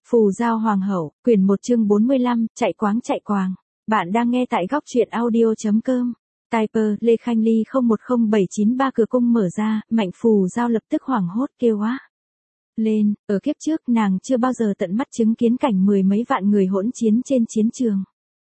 Phù Giao Hoàng hậu, quyển 1 chương 45, chạy quáng. Bạn đang nghe tại góc truyện audio.com. Typer, Lê Khanh Ly 010793 cửa cung mở ra, Mạnh Phù Giao lập tức hoảng hốt kêu á lên, ở kiếp trước nàng chưa bao giờ tận mắt chứng kiến cảnh mười mấy vạn người hỗn chiến trên chiến trường.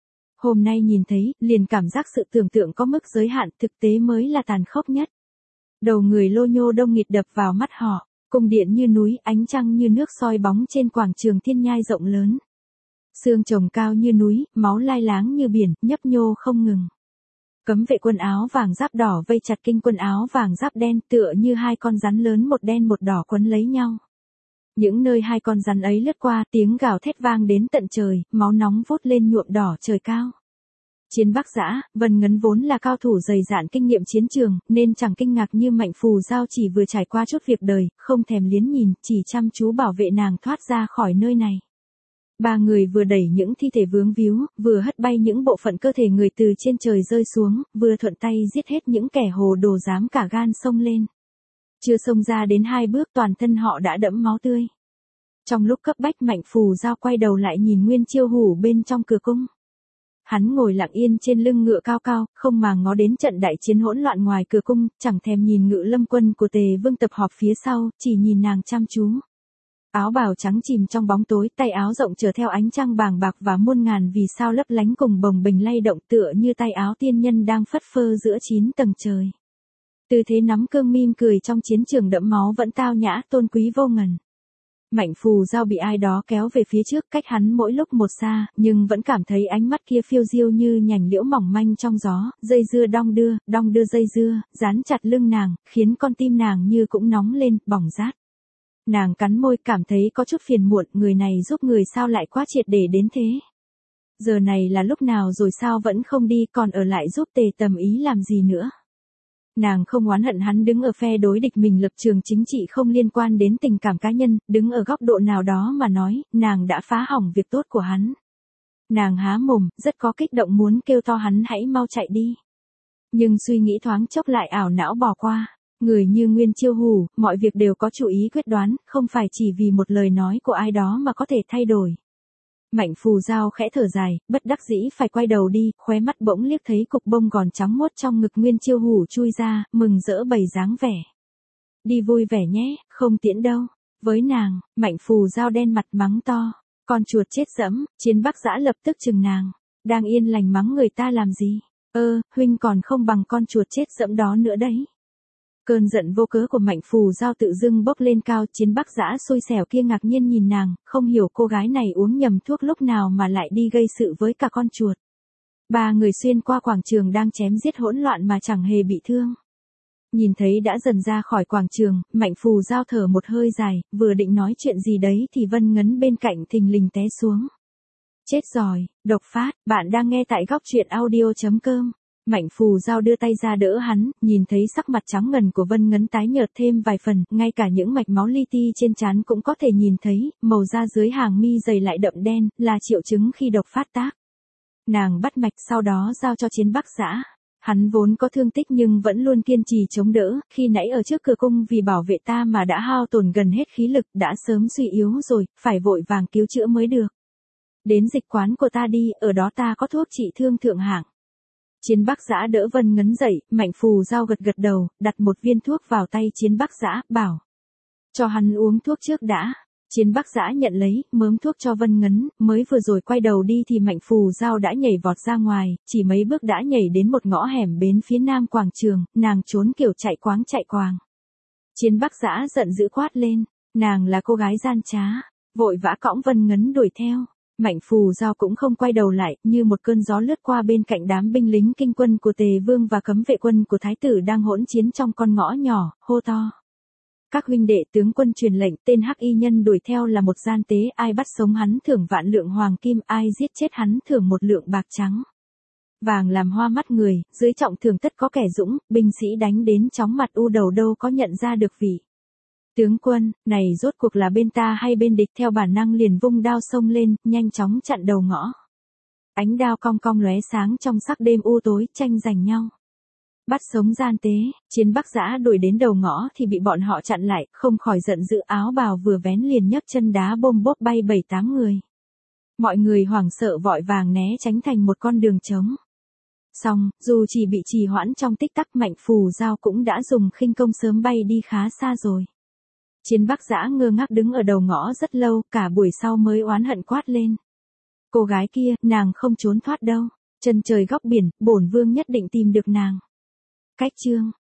Hôm nay nhìn thấy, liền cảm giác sự tưởng tượng có mức giới hạn, thực tế mới là tàn khốc nhất. Đầu người lô nhô đông nghịt đập vào mắt họ, cung điện như núi, ánh trăng như nước soi bóng trên quảng trường thiên nhai rộng lớn. Xương chồng cao như núi, máu lai láng như biển, nhấp nhô không ngừng. Cấm vệ quân áo vàng giáp đỏ vây chặt kinh quân áo vàng giáp đen tựa như hai con rắn lớn một đen một đỏ quấn lấy nhau. Những nơi hai con rắn ấy lướt qua, tiếng gào thét vang đến tận trời, máu nóng vút lên nhuộm đỏ trời cao. Chiến Bắc Dã, Vân Ngấn vốn là cao thủ dày dạn kinh nghiệm chiến trường, nên chẳng kinh ngạc như Mạnh Phù Giao chỉ vừa trải qua chút việc đời, không thèm liếc nhìn, chỉ chăm chú bảo vệ nàng thoát ra khỏi nơi này. Ba người vừa đẩy những thi thể vướng víu, vừa hất bay những bộ phận cơ thể người từ trên trời rơi xuống, vừa thuận tay giết hết những kẻ hồ đồ dám cả gan xông lên. Chưa xông ra đến 2 bước toàn thân họ đã đẫm máu tươi. Trong lúc cấp bách Mạnh Phù Giao quay đầu lại nhìn Nguyên Chiêu Hủ bên trong cửa cung. Hắn ngồi lặng yên trên lưng ngựa cao cao, không màng ngó đến trận đại chiến hỗn loạn ngoài cửa cung, chẳng thèm nhìn Ngự Lâm quân của Tề Vương tập họp phía sau, chỉ nhìn nàng chăm chú. Áo bào trắng chìm trong bóng tối, tay áo rộng chở theo ánh trăng bàng bạc và muôn ngàn vì sao lấp lánh cùng bồng bềnh lay động tựa như tay áo tiên nhân đang phất phơ giữa 9 tầng trời. Tư thế nắm cương mỉm cười trong chiến trường đẫm máu vẫn tao nhã tôn quý vô ngần. Mạnh Phù Giao bị ai đó kéo về phía trước cách hắn mỗi lúc một xa, nhưng vẫn cảm thấy ánh mắt kia phiêu diêu như nhành liễu mỏng manh trong gió, dây dưa đong đưa dây dưa, dán chặt lưng nàng, khiến con tim nàng như cũng nóng lên, bỏng rát. Nàng cắn môi cảm thấy có chút phiền muộn, người này giúp người sao lại quá triệt để đến thế. Giờ này là lúc nào rồi sao vẫn không đi còn ở lại giúp Tề Tầm Ý làm gì nữa. Nàng không oán hận hắn đứng ở phe đối địch mình lập trường chính trị không liên quan đến tình cảm cá nhân, đứng ở góc độ nào đó mà nói, nàng đã phá hỏng việc tốt của hắn. Nàng há mồm, rất có kích động muốn kêu to hắn hãy mau chạy đi. Nhưng suy nghĩ thoáng chốc lại ảo não bỏ qua. Người như Nguyên Chiêu Hủ, mọi việc đều có chủ ý quyết đoán, không phải chỉ vì một lời nói của ai đó mà có thể thay đổi. Mạnh Phù Giao khẽ thở dài, bất đắc dĩ phải quay đầu đi, khóe mắt bỗng liếc thấy cục bông gòn trắng muốt trong ngực Nguyên Chiêu Hủ chui ra, mừng rỡ bày dáng vẻ. Đi vui vẻ nhé, không tiễn đâu. Với nàng, Mạnh Phù Giao đen mặt mắng to. Con chuột chết dẫm, Chiến Bắc Dã lập tức chừng nàng. Đang yên lành mắng người ta làm gì? Huynh còn không bằng con chuột chết dẫm đó nữa đấy. Cơn giận vô cớ của Mạnh Phù Giao tự dưng bốc lên cao, Chiến Bắc Dã xui xẻo kia ngạc nhiên nhìn nàng, không hiểu cô gái này uống nhầm thuốc lúc nào mà lại đi gây sự với cả con chuột. Ba người xuyên qua quảng trường đang chém giết hỗn loạn mà chẳng hề bị thương. Nhìn thấy đã dần ra khỏi quảng trường, Mạnh Phù Giao thở một hơi dài, vừa định nói chuyện gì đấy thì Vân Ngấn bên cạnh thình lình té xuống. Chết rồi, độc phát, bạn đang nghe tại góc truyện audio.com. Mạnh Phù Giao đưa tay ra đỡ hắn, nhìn thấy sắc mặt trắng ngần của Vân Ngấn tái nhợt thêm vài phần, ngay cả những mạch máu li ti trên trán cũng có thể nhìn thấy, màu da dưới hàng mi dày lại đậm đen, là triệu chứng khi độc phát tác. Nàng bắt mạch sau đó giao cho Chiến Bắc Dã. Hắn vốn có thương tích nhưng vẫn luôn kiên trì chống đỡ, khi nãy ở trước cửa cung vì bảo vệ ta mà đã hao tổn gần hết khí lực, đã sớm suy yếu rồi, phải vội vàng cứu chữa mới được. Đến dịch quán của ta đi, ở đó ta có thuốc trị thương thượng hạng. Chiến Bắc Dã đỡ Vân Ngấn dậy, Mạnh Phù Giao gật đầu, đặt một viên thuốc vào tay Chiến Bắc Dã, bảo. Cho hắn uống thuốc trước đã. Chiến Bắc Dã nhận lấy, mớm thuốc cho Vân Ngấn, mới vừa rồi quay đầu đi thì Mạnh Phù Giao đã nhảy vọt ra ngoài, chỉ mấy bước đã nhảy đến một ngõ hẻm bến phía nam quảng trường, nàng trốn kiểu chạy quáng. Chiến Bắc Dã giận dữ quát lên, nàng là cô gái gian trá, vội vã cõng Vân Ngấn đuổi theo. Mạnh Phù Giao cũng không quay đầu lại, như một cơn gió lướt qua bên cạnh đám binh lính kinh quân của Tề Vương và cấm vệ quân của Thái tử đang hỗn chiến trong con ngõ nhỏ, hô to. Các huynh đệ tướng quân truyền lệnh, tên hắc y nhân đuổi theo là một gian tế, ai bắt sống hắn thưởng vạn lượng hoàng kim, ai giết chết hắn thưởng 1 lượng bạc trắng. Vàng làm hoa mắt người, dưới trọng thưởng tất có kẻ dũng, binh sĩ đánh đến chóng mặt u đầu đâu có nhận ra được vị. Tướng quân, này rốt cuộc là bên ta hay bên địch, theo bản năng liền vung đao xông lên, nhanh chóng chặn đầu ngõ. Ánh đao cong cong lóe sáng trong sắc đêm u tối, tranh giành nhau. Bắt sống gian tế, Chiến Bắc Giã đuổi đến đầu ngõ thì bị bọn họ chặn lại, không khỏi giận dữ, áo bào vừa vén liền nhấc chân đá bôm bốp bay 7-8 người. Mọi người hoảng sợ vội vàng né tránh thành một con đường trống. Xong, dù chỉ bị trì hoãn trong tích tắc, Mạnh Phù Giao cũng đã dùng khinh công sớm bay đi khá xa rồi. Chiến Bắc Giã ngơ ngác đứng ở đầu ngõ rất lâu, cả buổi sau mới oán hận quát lên. Cô gái kia, nàng không trốn thoát đâu. Chân trời góc biển, bổn vương nhất định tìm được nàng. Cách chương